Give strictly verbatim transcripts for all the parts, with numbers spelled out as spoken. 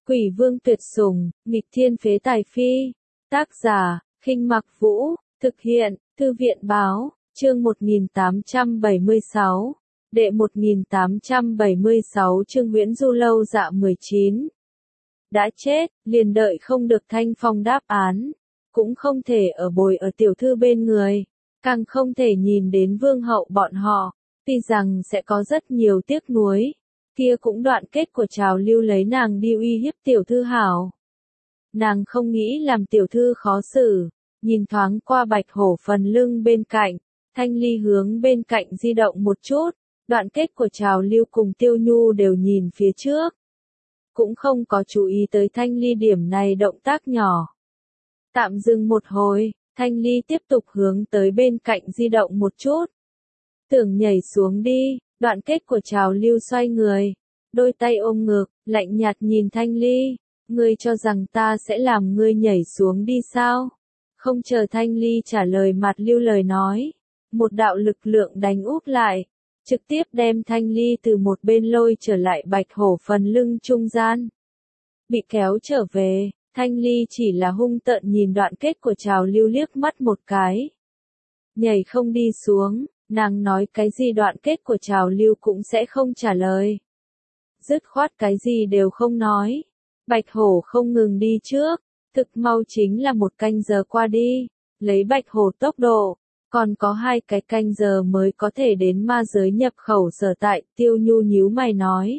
Quỷ vương tuyệt sủng, nghịch thiên phế tài phi. Tác giả, Khinh Mặc Vũ, thực hiện, Thư viện báo, chương một nghìn tám trăm bảy mươi sáu, đệ một nghìn tám trăm bảy mươi sáu chương Huyễn Du lâu dạ mười chín. Đã chết, liền đợi không được Thanh Phong đáp án, cũng không thể ở bồi ở tiểu thư bên người, càng không thể nhìn đến vương hậu bọn họ, tuy rằng sẽ có rất nhiều tiếc nuối. Kia cũng đoạn kết của trào lưu lấy nàng đi uy hiếp tiểu thư hảo. Nàng không nghĩ làm tiểu thư khó xử, nhìn thoáng qua bạch hổ phần lưng bên cạnh, Thanh Ly hướng bên cạnh di động một chút, đoạn kết của trào lưu cùng Tiêu Nhu đều nhìn phía trước. Cũng không có chú ý tới Thanh Ly điểm này động tác nhỏ. Tạm dừng một hồi, Thanh Ly tiếp tục hướng tới bên cạnh di động một chút. Tưởng nhảy xuống đi. Đoạn kết của trào lưu xoay người, đôi tay ôm ngực, lạnh nhạt nhìn Thanh Ly, ngươi cho rằng ta sẽ làm ngươi nhảy xuống đi sao? Không chờ Thanh Ly trả lời mặt lưu lời nói, một đạo lực lượng đánh úp lại, trực tiếp đem Thanh Ly từ một bên lôi trở lại bạch hổ phần lưng trung gian. Bị kéo trở về, Thanh Ly chỉ là hung tợn nhìn đoạn kết của trào lưu liếc mắt một cái. Nhảy không đi xuống. Nàng nói cái gì đoạn kết của trào lưu cũng sẽ không trả lời. Dứt khoát cái gì đều không nói. Bạch hổ không ngừng đi trước, thực mau chính là một canh giờ qua đi, lấy bạch hổ tốc độ, còn có hai cái canh giờ mới có thể đến ma giới nhập khẩu sở tại. Tiêu Nhu nhíu mày nói.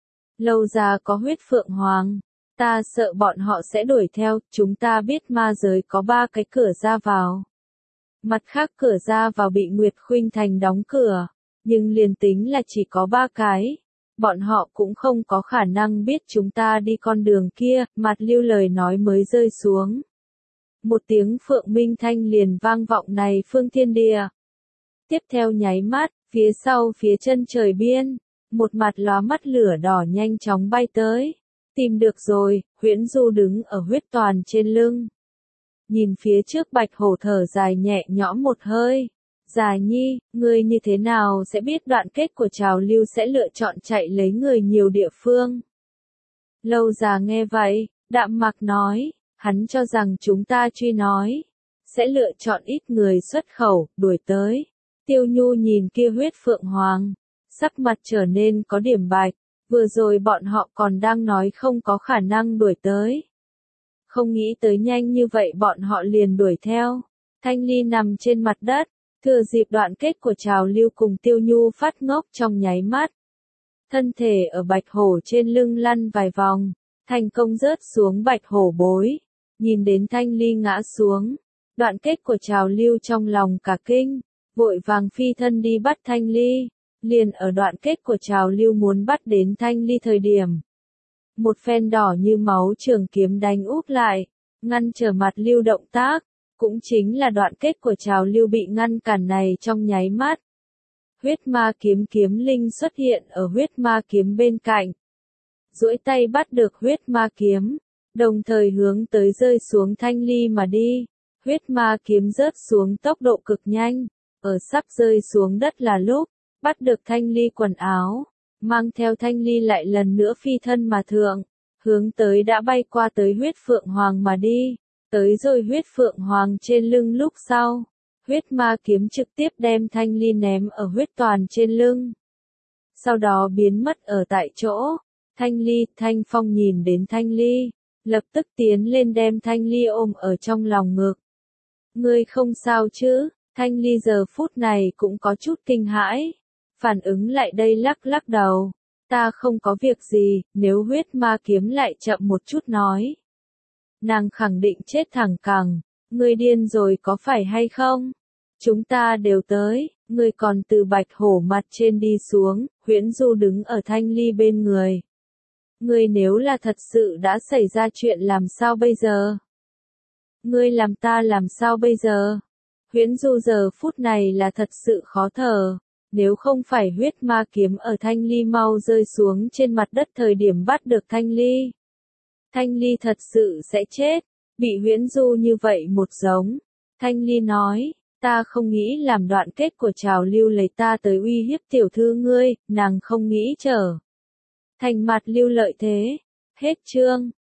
Lâu ra có huyết phượng hoàng, ta sợ bọn họ sẽ đuổi theo, chúng ta biết ma giới có ba cái cửa ra vào. Mặt khác cửa ra vào bị Nguyệt Khuynh Thành đóng cửa, nhưng liền tính là chỉ có ba cái, bọn họ cũng không có khả năng biết chúng ta đi con đường kia. Mặt lưu lời nói mới rơi xuống. Một tiếng phượng minh thanh liền vang vọng này phương thiên địa. Tiếp theo nháy mắt, phía sau phía chân trời biên, một mặt lóa mắt lửa đỏ nhanh chóng bay tới. Tìm được rồi, Huyễn Du đứng ở huyết toàn trên lưng. Nhìn phía trước bạch hổ thở dài nhẹ nhõm một hơi. Già nhi, ngươi như thế nào sẽ biết đoạn kết của trào lưu sẽ lựa chọn chạy lấy người nhiều địa phương? Lâu già nghe vậy, đạm mặc nói, hắn cho rằng chúng ta truy nói, sẽ lựa chọn ít người xuất khẩu, đuổi tới. Tiêu Nhu nhìn kia huyết phượng hoàng, sắc mặt trở nên có điểm bạch, vừa rồi bọn họ còn đang nói không có khả năng đuổi tới. Không nghĩ tới nhanh như vậy bọn họ liền đuổi theo. Thanh Ly nằm trên mặt đất, thừa dịp đoạn kết của trào lưu cùng Tiêu Nhu phát ngốc trong nháy mắt. Thân thể ở bạch hổ trên lưng lăn vài vòng, thành công rớt xuống bạch hổ bối. Nhìn đến Thanh Ly ngã xuống, đoạn kết của trào lưu trong lòng cả kinh, vội vàng phi thân đi bắt Thanh Ly. Liền ở đoạn kết của trào lưu muốn bắt đến Thanh Ly thời điểm. Một phen đỏ như máu trường kiếm đánh úp lại, ngăn trở mặt lưu động tác, cũng chính là đoạn kết của trào lưu bị ngăn cản này trong nháy mắt. Huyết ma kiếm kiếm linh xuất hiện ở huyết ma kiếm bên cạnh. Duỗi tay bắt được huyết ma kiếm, đồng thời hướng tới rơi xuống Thanh Ly mà đi. Huyết ma kiếm rớt xuống tốc độ cực nhanh, ở sắp rơi xuống đất là lúc, bắt được Thanh Ly quần áo. Mang theo Thanh Ly lại lần nữa phi thân mà thượng, hướng tới đã bay qua tới huyết phượng hoàng mà đi, tới rồi huyết phượng hoàng trên lưng lúc sau, huyết ma kiếm trực tiếp đem Thanh Ly ném ở huyết toàn trên lưng. Sau đó biến mất ở tại chỗ. Thanh Ly, Thanh Phong nhìn đến Thanh Ly, lập tức tiến lên đem Thanh Ly ôm ở trong lòng ngực. Ngươi không sao chứ? Thanh Ly giờ phút này cũng có chút kinh hãi. Phản ứng lại đây lắc lắc đầu, ta không có việc gì. Nếu huyết ma kiếm lại chậm một chút nói, nàng khẳng định chết thẳng cẳng. Ngươi điên rồi có phải hay không? Chúng ta đều tới. Ngươi còn từ bạch hổ mặt trên đi xuống. Huyễn Du đứng ở Thanh Ly bên người. Ngươi nếu là thật sự đã xảy ra chuyện làm sao bây giờ? Ngươi làm ta làm sao bây giờ? Huyễn Du giờ phút này là thật sự khó thở. Nếu không phải huyết ma kiếm ở Thanh Ly mau rơi xuống trên mặt đất thời điểm bắt được Thanh Ly, Thanh Ly thật sự sẽ chết, bị Huyễn Du như vậy một giống. Thanh Ly nói, ta không nghĩ làm đoạn kết của trào lưu lấy ta tới uy hiếp tiểu thư ngươi, nàng không nghĩ trở thành mặt lưu lợi thế. Hết chương.